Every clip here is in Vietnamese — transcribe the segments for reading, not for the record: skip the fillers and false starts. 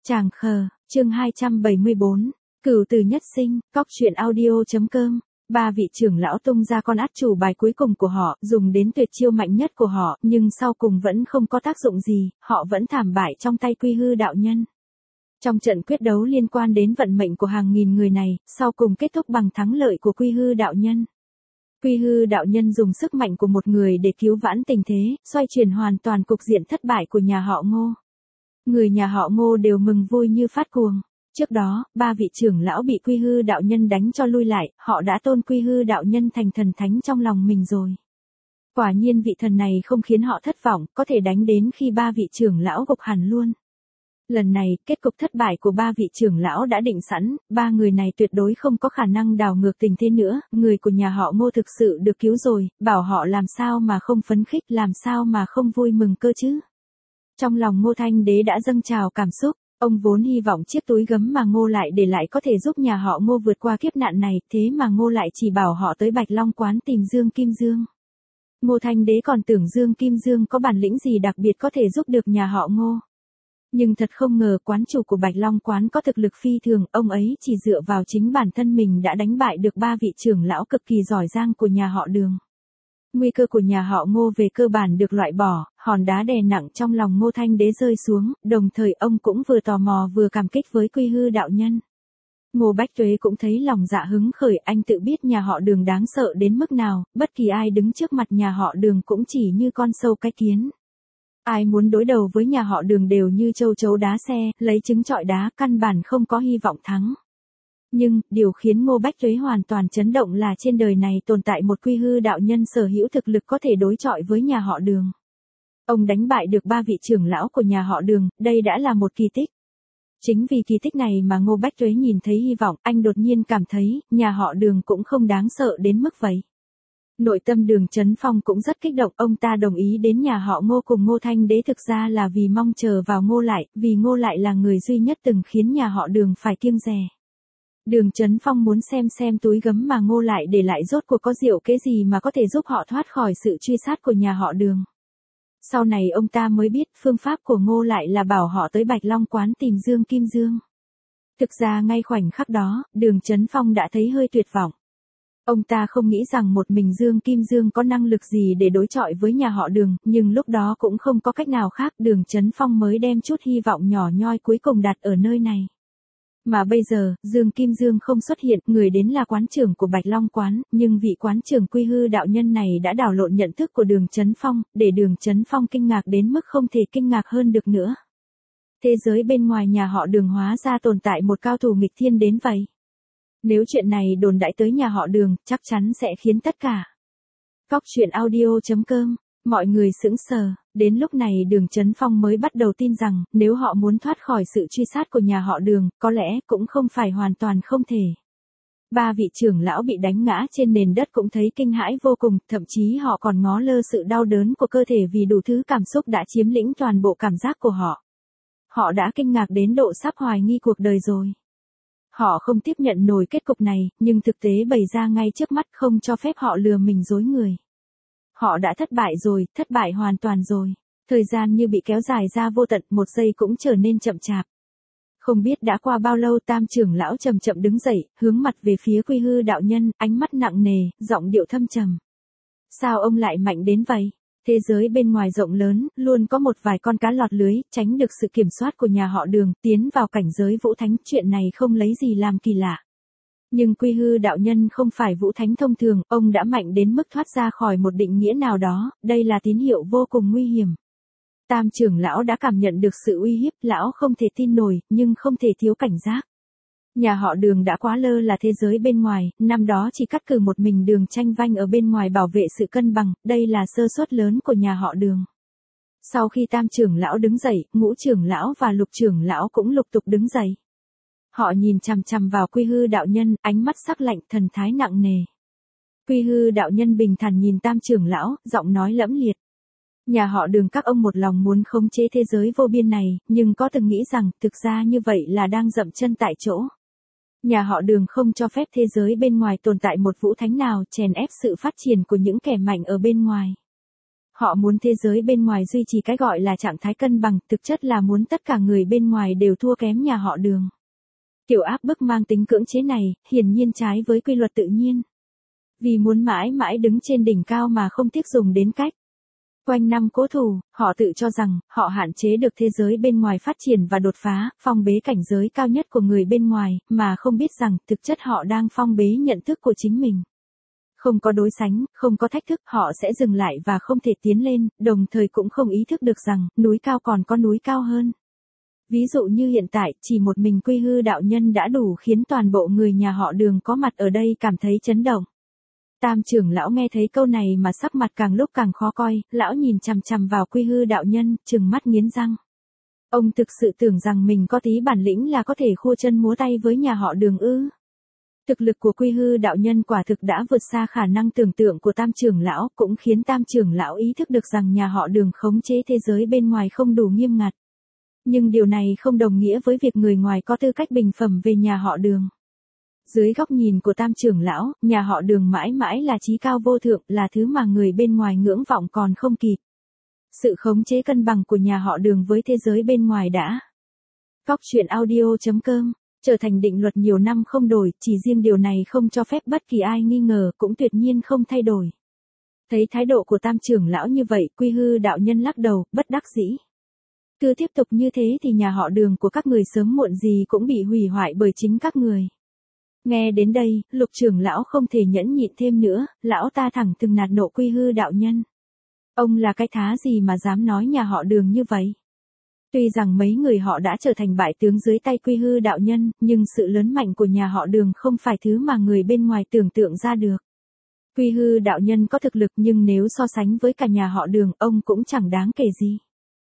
Tràng khờ, chương 274, Cửu Tử Nhất Sinh, Cóc Truyện Audio.com. Ba vị trưởng lão tung ra con át chủ bài cuối cùng của họ, dùng đến tuyệt chiêu mạnh nhất của họ, nhưng sau cùng vẫn không có tác dụng gì, họ vẫn thảm bại trong tay Quy Hư đạo nhân. Trong trận quyết đấu liên quan đến vận mệnh của hàng nghìn người này, sau cùng kết thúc bằng thắng lợi của Quy Hư đạo nhân. Quy Hư đạo nhân dùng sức mạnh của một người để cứu vãn tình thế, xoay chuyển hoàn toàn cục diện thất bại của nhà họ Ngô. Người nhà họ Ngô đều mừng vui như phát cuồng. Trước đó, ba vị trưởng lão bị Quy Hư đạo nhân đánh cho lui lại, họ đã tôn Quy Hư đạo nhân thành thần thánh trong lòng mình rồi. Quả nhiên vị thần này không khiến họ thất vọng, có thể đánh đến khi ba vị trưởng lão gục hẳn luôn. Lần này, kết cục thất bại của ba vị trưởng lão đã định sẵn, ba người này tuyệt đối không có khả năng đảo ngược tình thế nữa, người của nhà họ Ngô thực sự được cứu rồi, bảo họ làm sao mà không phấn khích, làm sao mà không vui mừng cơ chứ. Trong lòng Ngô Thanh Đế đã dâng trào cảm xúc, ông vốn hy vọng chiếc túi gấm mà Ngô Lại để lại có thể giúp nhà họ Ngô vượt qua kiếp nạn này, thế mà Ngô Lại chỉ bảo họ tới Bạch Long quán tìm Dương Kim Dương. Ngô Thanh Đế còn tưởng Dương Kim Dương có bản lĩnh gì đặc biệt có thể giúp được nhà họ Ngô. Nhưng thật không ngờ quán chủ của Bạch Long quán có thực lực phi thường, ông ấy chỉ dựa vào chính bản thân mình đã đánh bại được ba vị trưởng lão cực kỳ giỏi giang của nhà họ Đường. Nguy cơ của nhà họ Ngô về cơ bản được loại bỏ, hòn đá đè nặng trong lòng Ngô Thanh Đế rơi xuống, đồng thời ông cũng vừa tò mò vừa cảm kích với Quy Hư đạo nhân. Ngô Bách Tuế cũng thấy lòng dạ hứng khởi, anh tự biết nhà họ Đường đáng sợ đến mức nào, bất kỳ ai đứng trước mặt nhà họ Đường cũng chỉ như con sâu cái kiến. Ai muốn đối đầu với nhà họ Đường đều như châu chấu đá xe, lấy trứng trọi đá, căn bản không có hy vọng thắng. Nhưng, điều khiến Ngô Bách Tuế hoàn toàn chấn động là trên đời này tồn tại một Quy Hư đạo nhân sở hữu thực lực có thể đối chọi với nhà họ Đường. Ông đánh bại được ba vị trưởng lão của nhà họ Đường, đây đã là một kỳ tích. Chính vì kỳ tích này mà Ngô Bách Tuế nhìn thấy hy vọng, anh đột nhiên cảm thấy, nhà họ Đường cũng không đáng sợ đến mức vậy. Nội tâm Đường Chấn Phong cũng rất kích động, ông ta đồng ý đến nhà họ Ngô cùng Ngô Thanh Đế thực ra là vì mong chờ vào Ngô Lại, vì Ngô Lại là người duy nhất từng khiến nhà họ Đường phải kiêng dè. Đường Chấn Phong muốn xem túi gấm mà Ngô Lại để lại rốt cuộc có diệu kế gì mà có thể giúp họ thoát khỏi sự truy sát của nhà họ Đường. Sau này ông ta mới biết phương pháp của Ngô Lại là bảo họ tới Bạch Long quán tìm Dương Kim Dương. Thực ra ngay khoảnh khắc đó, Đường Chấn Phong đã thấy hơi tuyệt vọng. Ông ta không nghĩ rằng một mình Dương Kim Dương có năng lực gì để đối chọi với nhà họ Đường, nhưng lúc đó cũng không có cách nào khác, Đường Chấn Phong mới đem chút hy vọng nhỏ nhoi cuối cùng đặt ở nơi này. Mà bây giờ, Dương Kim Dương không xuất hiện, người đến là quán trưởng của Bạch Long quán, nhưng vị quán trưởng Quy Hư đạo nhân này đã đảo lộn nhận thức của Đường Chấn Phong, để Đường Chấn Phong kinh ngạc đến mức không thể kinh ngạc hơn được nữa. Thế giới bên ngoài nhà họ Đường hóa ra tồn tại một cao thủ nghịch thiên đến vậy. Nếu chuyện này đồn đại tới nhà họ Đường, chắc chắn sẽ khiến tất cả Cóc Truyện Audio.com, mọi người sững sờ. Đến lúc này Đường Chấn Phong mới bắt đầu tin rằng, nếu họ muốn thoát khỏi sự truy sát của nhà họ Đường, có lẽ cũng không phải hoàn toàn không thể. Ba vị trưởng lão bị đánh ngã trên nền đất cũng thấy kinh hãi vô cùng, thậm chí họ còn ngó lơ sự đau đớn của cơ thể vì đủ thứ cảm xúc đã chiếm lĩnh toàn bộ cảm giác của họ. Họ đã kinh ngạc đến độ sắp hoài nghi cuộc đời rồi. Họ không tiếp nhận nổi kết cục này, nhưng thực tế bày ra ngay trước mắt không cho phép họ lừa mình dối người. Họ đã thất bại rồi, thất bại hoàn toàn rồi. Thời gian như bị kéo dài ra vô tận, một giây cũng trở nên chậm chạp. Không biết đã qua bao lâu, Tam trưởng lão chậm chậm đứng dậy, hướng mặt về phía Quy Hư đạo nhân, ánh mắt nặng nề, giọng điệu thâm trầm. Sao ông lại mạnh đến vậy? Thế giới bên ngoài rộng lớn, luôn có một vài con cá lọt lưới, tránh được sự kiểm soát của nhà họ Đường, tiến vào cảnh giới vũ thánh, chuyện này không lấy gì làm kỳ lạ. Nhưng Quy Hư đạo nhân không phải vũ thánh thông thường, ông đã mạnh đến mức thoát ra khỏi một định nghĩa nào đó, đây là tín hiệu vô cùng nguy hiểm. Tam trưởng lão đã cảm nhận được sự uy hiếp, lão không thể tin nổi, nhưng không thể thiếu cảnh giác. Nhà họ Đường đã quá lơ là thế giới bên ngoài, năm đó chỉ cắt cử một mình Đường Tranh Vanh ở bên ngoài bảo vệ sự cân bằng, đây là sơ suất lớn của nhà họ Đường. Sau khi Tam trưởng lão đứng dậy, Ngũ trưởng lão và Lục trưởng lão cũng lục tục đứng dậy. Họ nhìn chằm chằm vào Quy Hư đạo nhân, ánh mắt sắc lạnh, thần thái nặng nề. Quy Hư đạo nhân bình thản nhìn Tam trưởng lão, giọng nói lẫm liệt. Nhà họ Đường các ông một lòng muốn khống chế thế giới vô biên này, nhưng có từng nghĩ rằng, thực ra như vậy là đang dậm chân tại chỗ. Nhà họ Đường không cho phép thế giới bên ngoài tồn tại một vũ thánh nào chèn ép sự phát triển của những kẻ mạnh ở bên ngoài. Họ muốn thế giới bên ngoài duy trì cái gọi là trạng thái cân bằng, thực chất là muốn tất cả người bên ngoài đều thua kém nhà họ Đường. Kiểu áp bức mang tính cưỡng chế này, hiển nhiên trái với quy luật tự nhiên. Vì muốn mãi mãi đứng trên đỉnh cao mà không tiếc dùng đến cách quanh năm cố thủ, họ tự cho rằng, họ hạn chế được thế giới bên ngoài phát triển và đột phá, phong bế cảnh giới cao nhất của người bên ngoài, mà không biết rằng, thực chất họ đang phong bế nhận thức của chính mình. Không có đối sánh, không có thách thức, họ sẽ dừng lại và không thể tiến lên, đồng thời cũng không ý thức được rằng, núi cao còn có núi cao hơn. Ví dụ như hiện tại, chỉ một mình Quy Hư đạo nhân đã đủ khiến toàn bộ người nhà họ Đường có mặt ở đây cảm thấy chấn động. Tam trưởng lão nghe thấy câu này mà sắc mặt càng lúc càng khó coi, lão nhìn chằm chằm vào Quy Hư đạo nhân, trừng mắt nghiến răng. Ông thực sự tưởng rằng mình có tí bản lĩnh là có thể khua chân múa tay với nhà họ Đường ư? Thực lực của Quy Hư đạo nhân quả thực đã vượt xa khả năng tưởng tượng của Tam trưởng lão, cũng khiến Tam trưởng lão ý thức được rằng nhà họ Đường khống chế thế giới bên ngoài không đủ nghiêm ngặt. Nhưng điều này không đồng nghĩa với việc người ngoài có tư cách bình phẩm về nhà họ Đường. Dưới góc nhìn của Tam trưởng lão, nhà họ Đường mãi mãi là chí cao vô thượng, là thứ mà người bên ngoài ngưỡng vọng còn không kịp. Sự khống chế cân bằng của nhà họ Đường với thế giới bên ngoài đã Góc truyện audio.com trở thành định luật nhiều năm không đổi, chỉ riêng điều này không cho phép bất kỳ ai nghi ngờ, cũng tuyệt nhiên không thay đổi. Thấy thái độ của Tam trưởng lão như vậy, Quy Hư đạo nhân lắc đầu, bất đắc dĩ. Cứ tiếp tục như thế thì nhà họ Đường của các người sớm muộn gì cũng bị hủy hoại bởi chính các người. Nghe đến đây, Lục trưởng lão không thể nhẫn nhịn thêm nữa, lão ta thẳng thừng nạt nộ Quy Hư đạo nhân. Ông là cái thá gì mà dám nói nhà họ Đường như vậy? Tuy rằng mấy người họ đã trở thành bại tướng dưới tay Quy Hư đạo nhân, nhưng sự lớn mạnh của nhà họ Đường không phải thứ mà người bên ngoài tưởng tượng ra được. Quy Hư đạo nhân có thực lực nhưng nếu so sánh với cả nhà họ Đường, ông cũng chẳng đáng kể gì.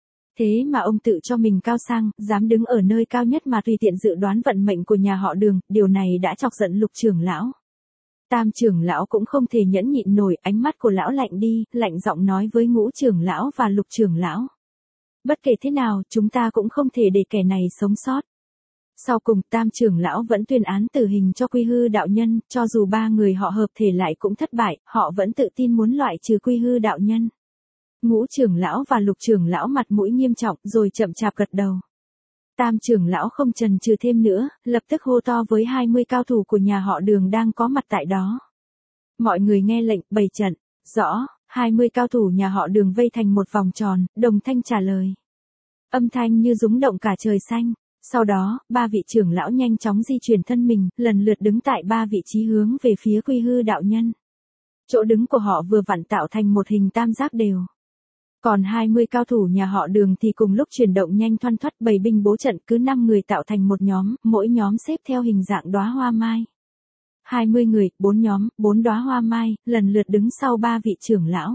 Thế mà ông tự cho mình cao sang, dám đứng ở nơi cao nhất mà tùy tiện dự đoán vận mệnh của nhà họ Đường, điều này đã chọc giận Lục trưởng lão. Tam trưởng lão cũng không thể nhẫn nhịn nổi, ánh mắt của lão lạnh đi, lạnh giọng nói với Ngũ trưởng lão và Lục trưởng lão. Bất kể thế nào, chúng ta cũng không thể để kẻ này sống sót. Sau cùng, Tam trưởng lão vẫn tuyên án tử hình cho Quy Hư đạo nhân, cho dù ba người họ hợp thể lại cũng thất bại, họ vẫn tự tin muốn loại trừ Quy Hư đạo nhân. Ngũ trưởng lão và Lục trưởng lão mặt mũi nghiêm trọng rồi chậm chạp gật đầu. Tam trưởng lão không chần chừ thêm nữa, lập tức hô to với 20 cao thủ của nhà họ Đường đang có mặt tại đó. Mọi người nghe lệnh, bày trận. Rõ, 20 cao thủ nhà họ Đường vây thành một vòng tròn, đồng thanh trả lời. Âm thanh như rúng động cả trời xanh. Sau đó, ba vị trưởng lão nhanh chóng di chuyển thân mình, lần lượt đứng tại ba vị trí hướng về phía Quy Hư đạo nhân. Chỗ đứng của họ vừa vặn tạo thành một hình tam giác đều. Còn 20 cao thủ nhà họ Đường thì cùng lúc chuyển động nhanh thoăn thoắt, bày binh bố trận, cứ 5 người tạo thành một nhóm, mỗi nhóm xếp theo hình dạng đóa hoa mai. 20 người, 4 nhóm, 4 đóa hoa mai, lần lượt đứng sau ba vị trưởng lão.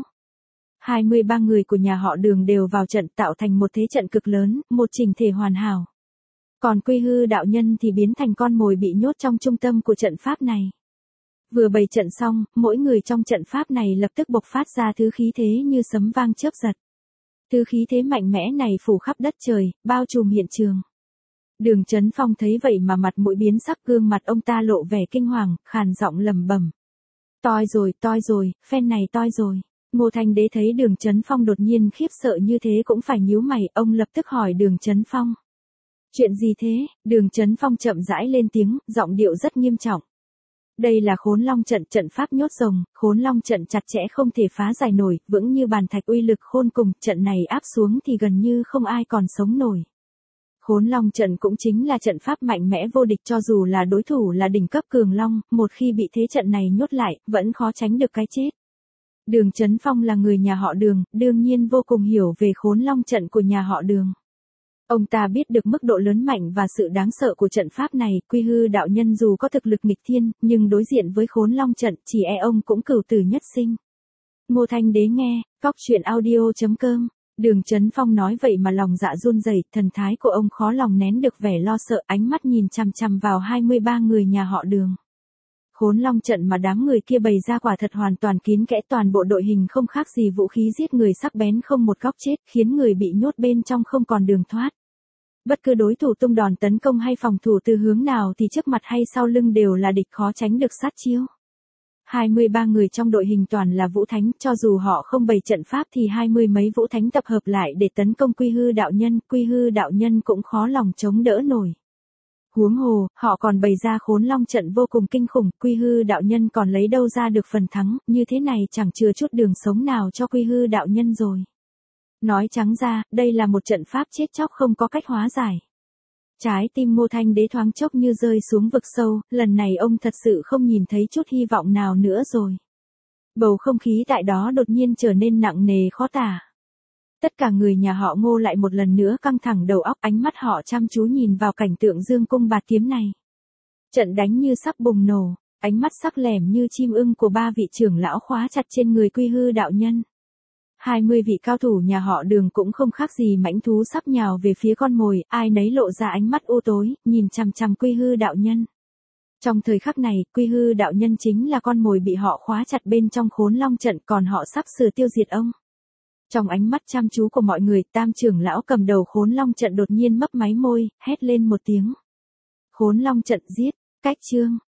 23 người của nhà họ Đường đều vào trận tạo thành một thế trận cực lớn, một chỉnh thể hoàn hảo. Còn Quy Hư đạo nhân thì biến thành con mồi bị nhốt trong trung tâm của trận pháp này. Vừa bày trận xong, mỗi người trong trận pháp này lập tức bộc phát ra thứ khí thế như sấm vang chớp giật. Thứ khí thế mạnh mẽ này phủ khắp đất trời, bao trùm hiện trường. Đường Chấn Phong thấy vậy mà mặt mũi biến sắc, gương mặt ông ta lộ vẻ kinh hoàng, khàn giọng lẩm bẩm. Toi rồi, phen này toi rồi. Ngô Thanh Đế thấy Đường Chấn Phong đột nhiên khiếp sợ như thế cũng phải nhíu mày, ông lập tức hỏi Đường Chấn Phong. Chuyện gì thế? Đường Chấn Phong chậm rãi lên tiếng, giọng điệu rất nghiêm trọng. Đây là Khốn Long trận, trận pháp nhốt rồng, Khốn Long trận chặt chẽ không thể phá giải nổi, vững như bàn thạch, uy lực khôn cùng, trận này áp xuống thì gần như không ai còn sống nổi. Khốn Long trận cũng chính là trận pháp mạnh mẽ vô địch, cho dù là đối thủ là đỉnh cấp cường long, một khi bị thế trận này nhốt lại, vẫn khó tránh được cái chết. Đường Chấn Phong là người nhà họ Đường, đương nhiên vô cùng hiểu về Khốn Long trận của nhà họ Đường. Ông ta biết được mức độ lớn mạnh và sự đáng sợ của trận pháp này, Quy Hư đạo nhân dù có thực lực nghịch thiên, nhưng đối diện với Khốn Long trận, chỉ e ông cũng cửu tử nhất sinh. Ngô Thanh Đế nghe, Góc truyện audio.com, Đường Chấn Phong nói vậy mà lòng dạ run rẩy, thần thái của ông khó lòng nén được vẻ lo sợ, ánh mắt nhìn chằm chằm vào 23 người nhà họ Đường. Khốn Long trận mà đám người kia bày ra quả thật hoàn toàn kín kẽ, toàn bộ đội hình không khác gì vũ khí giết người sắc bén không một góc chết, khiến người bị nhốt bên trong không còn đường thoát. Bất cứ đối thủ tung đòn tấn công hay phòng thủ từ hướng nào thì trước mặt hay sau lưng đều là địch, khó tránh được sát chiêu. 23 người trong đội hình toàn là vũ thánh, cho dù họ không bày trận pháp thì 20 mấy vũ thánh tập hợp lại để tấn công Quy Hư đạo nhân, Quy Hư đạo nhân cũng khó lòng chống đỡ nổi. Huống hồ, họ còn bày ra Khốn Long trận vô cùng kinh khủng, Quy Hư đạo nhân còn lấy đâu ra được phần thắng, như thế này chẳng chừa chút đường sống nào cho Quy Hư đạo nhân rồi. Nói trắng ra, đây là một trận pháp chết chóc không có cách hóa giải. Trái tim Ngô Thanh Đế thoáng chốc như rơi xuống vực sâu, lần này ông thật sự không nhìn thấy chút hy vọng nào nữa rồi. Bầu không khí tại đó đột nhiên trở nên nặng nề khó tả. Tất cả người nhà họ Ngô lại một lần nữa căng thẳng đầu óc, ánh mắt họ chăm chú nhìn vào cảnh tượng dương cung bạt kiếm này. Trận đánh như sắp bùng nổ, ánh mắt sắc lẻm như chim ưng của ba vị trưởng lão khóa chặt trên người Quy Hư đạo nhân. 20 vị cao thủ nhà họ Đường cũng không khác gì mãnh thú sắp nhào về phía con mồi, ai nấy lộ ra ánh mắt u tối, nhìn chằm chằm Quy Hư đạo nhân. Trong thời khắc này, Quy Hư đạo nhân chính là con mồi bị họ khóa chặt bên trong Khốn Long trận, còn họ sắp sửa tiêu diệt ông. Trong ánh mắt chăm chú của mọi người, Tam trưởng lão cầm đầu Khốn Long trận đột nhiên mấp máy môi, hét lên một tiếng. Khốn Long trận giết, cách chương.